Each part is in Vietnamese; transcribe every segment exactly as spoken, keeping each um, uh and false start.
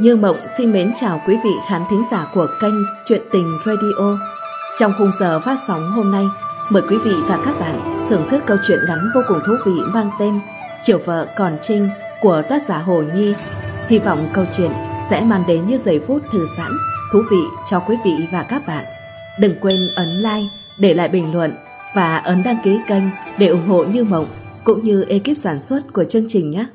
Như Mộng xin mến chào quý vị khán thính giả của kênh Chuyện Tình Radio. Trong khung giờ phát sóng hôm nay, mời quý vị và các bạn thưởng thức câu chuyện ngắn vô cùng thú vị mang tên Chiều Vợ Còn Trinh của tác giả Hồ Nhi. Hy vọng câu chuyện sẽ mang đến những giây phút thư giãn, thú vị cho quý vị và các bạn. Đừng quên ấn like, để lại bình luận và ấn đăng ký kênh để ủng hộ Như Mộng cũng như ekip sản xuất của chương trình nhé.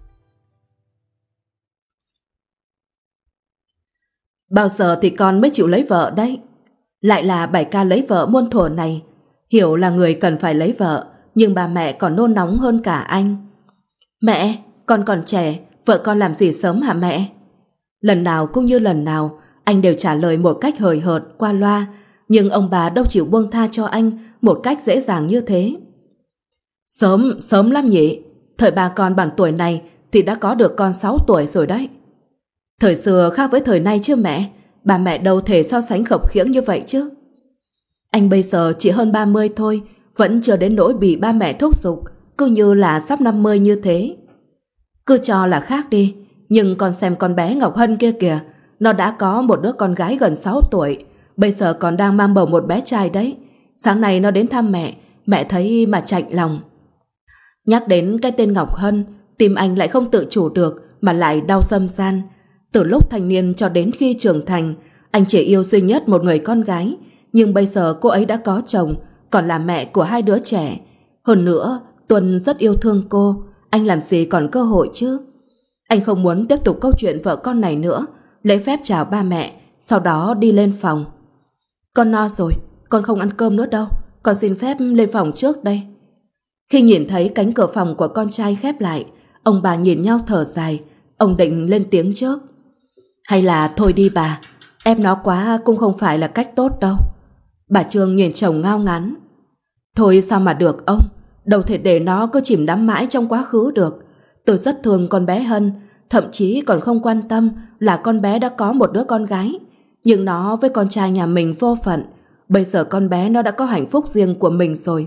Bao giờ thì con mới chịu lấy vợ đấy? Lại là bài ca lấy vợ muôn thuở này. Hiểu là người cần phải lấy vợ, nhưng bà mẹ còn nôn nóng hơn cả anh. Mẹ, con còn trẻ, vợ con làm gì sớm hả mẹ? Lần nào cũng như lần nào, anh đều trả lời một cách hời hợt, qua loa, nhưng ông bà đâu chịu buông tha cho anh một cách dễ dàng như thế. Sớm, sớm lắm nhỉ? Thời bà con bằng tuổi này thì đã có được con sáu tuổi rồi đấy. Thời xưa khác với thời nay chứ mẹ, bà mẹ đâu thể so sánh khập khiễng như vậy chứ. Anh bây giờ chỉ hơn ba mươi thôi, vẫn chưa đến nỗi bị ba mẹ thúc giục, cứ như là sắp năm mươi như thế. Cứ cho là khác đi, nhưng con xem con bé Ngọc Hân kia kìa, nó đã có một đứa con gái gần sáu tuổi, bây giờ còn đang mang bầu một bé trai đấy. Sáng nay nó đến thăm mẹ, mẹ thấy mà chạnh lòng. Nhắc đến cái tên Ngọc Hân, tim anh lại không tự chủ được mà lại đau xâm gian. Từ lúc thanh niên cho đến khi trưởng thành, anh chỉ yêu duy nhất một người con gái, nhưng bây giờ cô ấy đã có chồng, còn là mẹ của hai đứa trẻ. Hơn nữa, Tuân rất yêu thương cô, anh làm gì còn cơ hội chứ. Anh không muốn tiếp tục câu chuyện vợ con này nữa, lễ phép chào ba mẹ, sau đó đi lên phòng. Con no rồi, con không ăn cơm nữa đâu, con xin phép lên phòng trước đây. Khi nhìn thấy cánh cửa phòng của con trai khép lại, ông bà nhìn nhau thở dài, ông định lên tiếng trước. Hay là thôi đi bà, ép nó quá cũng không phải là cách tốt đâu. Bà Trương nhìn chồng ngao ngán. Thôi sao mà được ông, đâu thể để nó cứ chìm đắm mãi trong quá khứ được. Tôi rất thương con bé Hân, thậm chí còn không quan tâm là con bé đã có một đứa con gái. Nhưng nó với con trai nhà mình vô phận, bây giờ con bé nó đã có hạnh phúc riêng của mình rồi.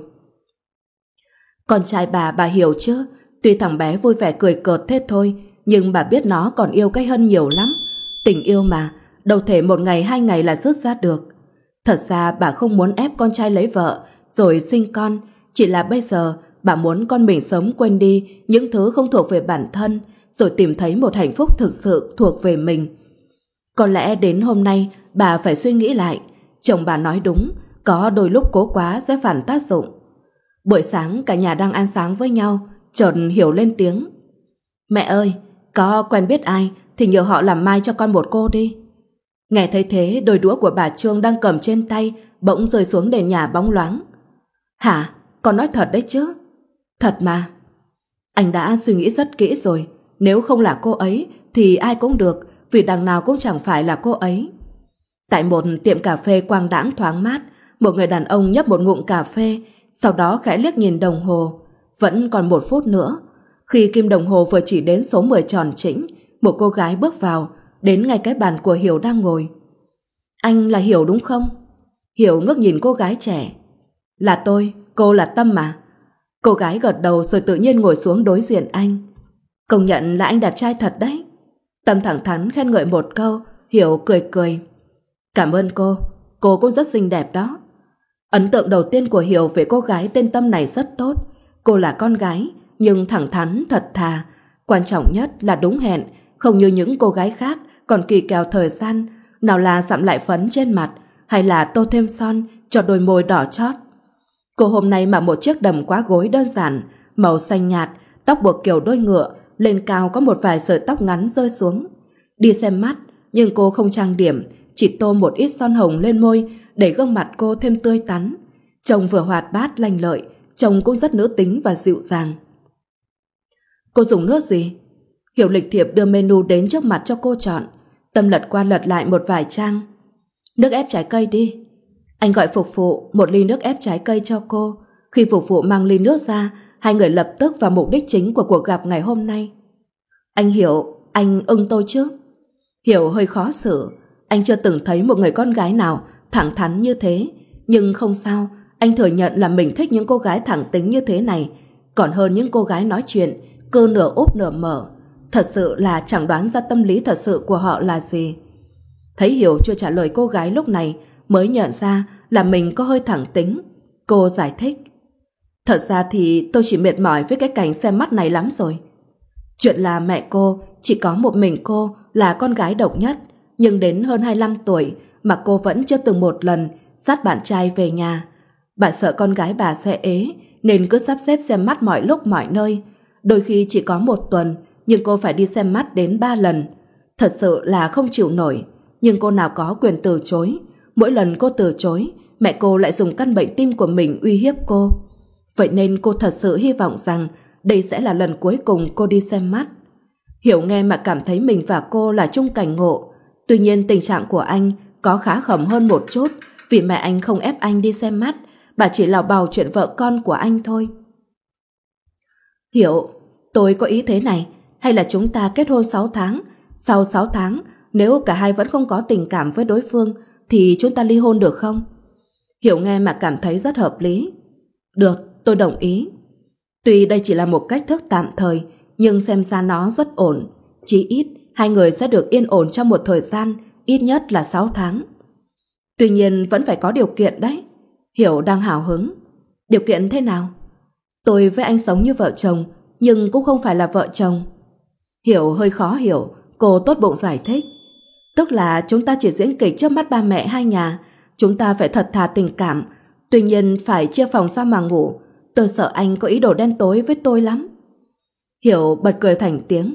Con trai bà, bà hiểu chứ, tuy thằng bé vui vẻ cười cợt thế thôi, nhưng bà biết nó còn yêu cái Hân nhiều lắm. Tình yêu mà, đâu thể một ngày hai ngày là dứt ra được. Thật ra bà không muốn ép con trai lấy vợ rồi sinh con, chỉ là bây giờ bà muốn con mình sớm quên đi những thứ không thuộc về bản thân, rồi tìm thấy một hạnh phúc thực sự thuộc về mình. Có lẽ đến hôm nay bà phải suy nghĩ lại. Chồng bà nói đúng, có đôi lúc cố quá sẽ phản tác dụng. Buổi sáng cả nhà đang ăn sáng với nhau, chợt Hiểu lên tiếng. Mẹ ơi, có quen biết ai thì nhờ họ làm mai cho con một cô đi. Nghe thấy thế, đôi đũa của bà Trương đang cầm trên tay bỗng rơi xuống nền nhà bóng loáng. Hả? Con nói thật đấy chứ? Thật mà. Anh đã suy nghĩ rất kỹ rồi, nếu không là cô ấy thì ai cũng được, vì đằng nào cũng chẳng phải là cô ấy. Tại một tiệm cà phê quang đãng thoáng mát, một người đàn ông nhấp một ngụm cà phê, sau đó khẽ liếc nhìn đồng hồ. Vẫn còn một phút nữa. Khi kim đồng hồ vừa chỉ đến số mười tròn chỉnh, một cô gái bước vào, đến ngay cái bàn của Hiểu đang ngồi. Anh là Hiểu đúng không? Hiểu ngước nhìn cô gái trẻ. Là tôi, cô là Tâm mà. Cô gái gật đầu rồi tự nhiên ngồi xuống đối diện anh. Công nhận là anh đẹp trai thật đấy. Tâm thẳng thắn khen ngợi một câu, Hiểu cười cười. Cảm ơn cô, cô cũng rất xinh đẹp đó. Ấn tượng đầu tiên của Hiểu về cô gái tên Tâm này rất tốt. Cô là con gái, nhưng thẳng thắn, thật thà. Quan trọng nhất là đúng hẹn, không như những cô gái khác còn kỳ kèo thời gian, nào là sạm lại phấn trên mặt, hay là tô thêm son cho đôi môi đỏ chót. Cô hôm nay mặc một chiếc đầm quá gối đơn giản, màu xanh nhạt, tóc buộc kiểu đuôi ngựa, lên cao có một vài sợi tóc ngắn rơi xuống. Đi xem mắt, nhưng cô không trang điểm, chỉ tô một ít son hồng lên môi để gương mặt cô thêm tươi tắn. Trông vừa hoạt bát lanh lợi, trông cũng rất nữ tính và dịu dàng. Cô dùng nước gì? Hiểu lịch thiệp đưa menu đến trước mặt cho cô chọn. Tâm lật qua lật lại một vài trang. Nước ép trái cây đi. Anh gọi phục vụ một ly nước ép trái cây cho cô. Khi phục vụ mang ly nước ra, hai người lập tức vào mục đích chính của cuộc gặp ngày hôm nay. Anh Hiểu, anh ưng tôi chứ? Hiểu hơi khó xử. Anh chưa từng thấy một người con gái nào thẳng thắn như thế. Nhưng không sao, anh thừa nhận là mình thích những cô gái thẳng tính như thế này, còn hơn những cô gái nói chuyện cứ nửa úp nửa mở. thật sự là chẳng đoán ra tâm lý thật sự của họ là gì. Thấy Hiểu chưa trả lời cô gái lúc này, mới nhận ra là mình có hơi thẳng tính. Cô giải thích: Thật ra thì tôi chỉ mệt mỏi với cái cảnh xem mắt này lắm rồi. Chuyện là mẹ cô chỉ có một mình cô là con gái độc nhất, nhưng đến hơn hai mươi lăm tuổi mà cô vẫn chưa từng một lần dắt bạn trai về nhà. Bà sợ con gái bà sẽ ế nên cứ sắp xếp xem mắt mọi lúc mọi nơi. Đôi khi chỉ có một tuần, nhưng cô phải đi xem mắt đến ba lần. Thật sự là không chịu nổi, nhưng cô nào có quyền từ chối. Mỗi lần cô từ chối, mẹ cô lại dùng căn bệnh tim của mình uy hiếp cô. Vậy nên cô thật sự hy vọng rằng đây sẽ là lần cuối cùng cô đi xem mắt. Hiểu nghe mà cảm thấy mình và cô là chung cảnh ngộ. Tuy nhiên tình trạng của anh có khá khẩm hơn một chút, vì mẹ anh không ép anh đi xem mắt, bà chỉ lào bào chuyện vợ con của anh thôi. Hiểu, tôi có ý thế này, hay là chúng ta kết hôn sáu tháng, sau sáu tháng nếu cả hai vẫn không có tình cảm với đối phương thì chúng ta ly hôn được không? Hiểu nghe mà cảm thấy rất hợp lý. Được, tôi đồng ý. Tuy đây chỉ là một cách thức tạm thời, nhưng xem ra nó rất ổn. Chí ít hai người sẽ được yên ổn trong một thời gian ít nhất là sáu tháng. Tuy nhiên vẫn phải có điều kiện đấy. Hiểu đang hào hứng. Điều kiện thế nào? Tôi với anh sống như vợ chồng, nhưng cũng không phải là vợ chồng. Hiểu hơi khó hiểu, cô tốt bụng giải thích. Tức là chúng ta chỉ diễn kịch trước mắt ba mẹ hai nhà, chúng ta phải thật thà tình cảm, tuy nhiên phải chia phòng ra mà ngủ. Tôi sợ anh có ý đồ đen tối với tôi lắm. Hiểu bật cười thành tiếng.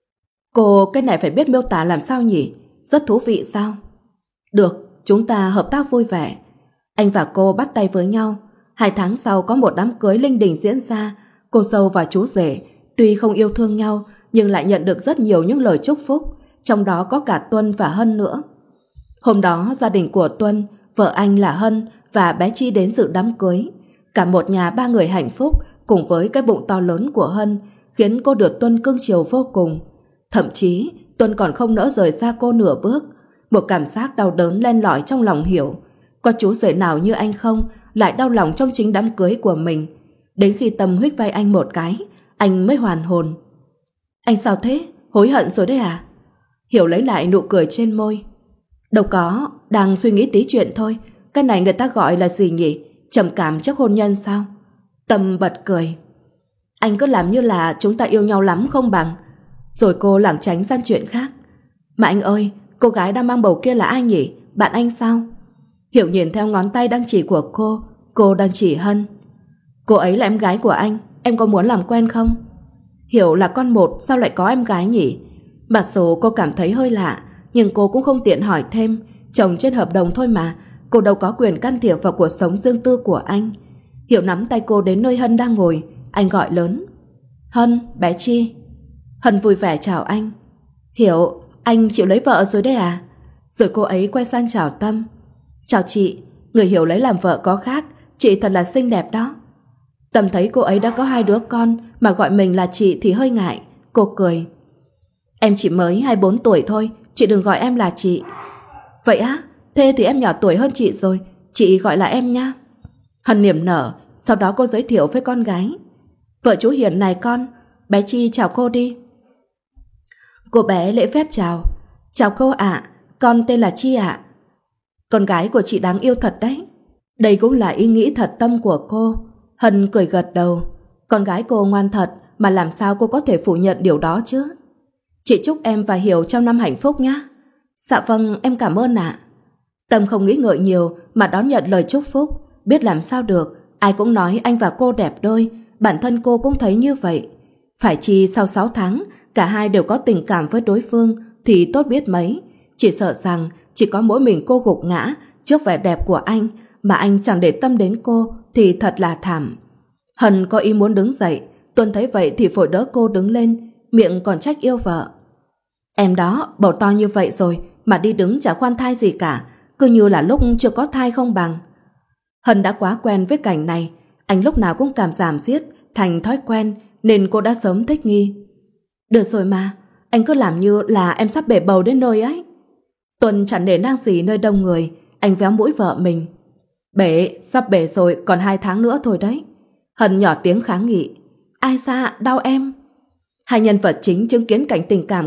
Cô cái này phải biết miêu tả làm sao nhỉ? Rất thú vị sao? Được, chúng ta hợp tác vui vẻ. Anh và cô bắt tay với nhau. Hai tháng sau có một đám cưới linh đình diễn ra. Cô dâu và chú rể tuy không yêu thương nhau nhưng lại nhận được rất nhiều những lời chúc phúc, trong đó có cả Tuân và Hân nữa. Hôm đó gia đình của Tuân, vợ anh là Hân và bé Chi đến dự đám cưới. Cả một nhà ba người hạnh phúc cùng với cái bụng to lớn của Hân khiến cô được Tuân cưng chiều vô cùng. Thậm chí Tuân còn không nỡ rời xa cô nửa bước. Một cảm giác đau đớn len lỏi trong lòng Hiểu. Có chú rể nào như anh không lại đau lòng trong chính đám cưới của mình. Đến khi Tâm huých vai anh một cái, anh mới hoàn hồn. Anh sao thế? Hối hận rồi đấy à? Hiểu lấy lại nụ cười trên môi. Đâu có, đang suy nghĩ tí chuyện thôi. Cái này người ta gọi là gì nhỉ? Trầm cảm trước hôn nhân sao? Tâm bật cười. Anh cứ làm như là chúng ta yêu nhau lắm không bằng. Rồi cô lảng tránh sang chuyện khác. Mà anh ơi, cô gái đang mang bầu kia là ai nhỉ? Bạn anh sao? Hiểu nhìn theo ngón tay đang chỉ của cô. Cô đang chỉ Hân. Cô ấy là em gái của anh, em có muốn làm quen không? Hiểu là con một, sao lại có em gái nhỉ? Mặc dù cô cảm thấy hơi lạ, nhưng cô cũng không tiện hỏi thêm. Chồng trên hợp đồng thôi mà, cô đâu có quyền can thiệp vào cuộc sống riêng tư của anh. Hiểu nắm tay cô đến nơi Hân đang ngồi. Anh gọi lớn. Hân, bé Chi. Hân vui vẻ chào anh. Hiểu, anh chịu lấy vợ rồi đấy à? Rồi cô ấy quay sang chào Tâm. Chào chị, người Hiểu lấy làm vợ có khác, chị thật là xinh đẹp đó. Tâm thấy cô ấy đã có hai đứa con mà gọi mình là chị thì hơi ngại. Cô cười. Em chỉ mới hai mươi bốn tuổi thôi, chị đừng gọi em là chị. Vậy á? Thế thì em nhỏ tuổi hơn chị rồi, chị gọi là em nha. Hân niềm nở, sau đó cô giới thiệu với con gái. Vợ chú Hiền này con, bé Chi chào cô đi. Cô bé lễ phép chào. Chào cô ạ, con tên là Chi ạ. Con gái của chị đáng yêu thật đấy. Đây cũng là ý nghĩ thật tâm của cô. Hân cười gật đầu. Con gái cô ngoan thật, mà làm sao cô có thể phủ nhận điều đó chứ? Chị chúc em và Hiểu trăm năm hạnh phúc nhé. Dạ vâng, em cảm ơn ạ. Tâm không nghĩ ngợi nhiều mà đón nhận lời chúc phúc. Biết làm sao được, ai cũng nói anh và cô đẹp đôi. Bản thân cô cũng thấy như vậy. Phải chi sau sáu tháng cả hai đều có tình cảm với đối phương thì tốt biết mấy. Chỉ sợ rằng chỉ có mỗi mình cô gục ngã trước vẻ đẹp của anh, mà anh chẳng để tâm đến cô thì thật là thảm. Hân có ý muốn đứng dậy. Tuân thấy vậy thì vội đỡ cô đứng lên, miệng còn trách yêu vợ. Em đó, bầu to như vậy rồi mà đi đứng chả khoan thai gì cả, cứ như là lúc chưa có thai không bằng. Hân đã quá quen với cảnh này, anh lúc nào cũng cảm giảm giết thành thói quen nên cô đã sớm thích nghi. Được rồi mà, anh cứ làm như là em sắp bể bầu đến nơi ấy. Tuân chẳng nể nang gì nơi đông người, anh véo mũi vợ mình. Bể, sắp bể rồi, còn hai tháng nữa thôi đấy. Hân nhỏ tiếng kháng nghị. Ai xa, đau em. Hai nhân vật chính chứng kiến cảnh tình cảm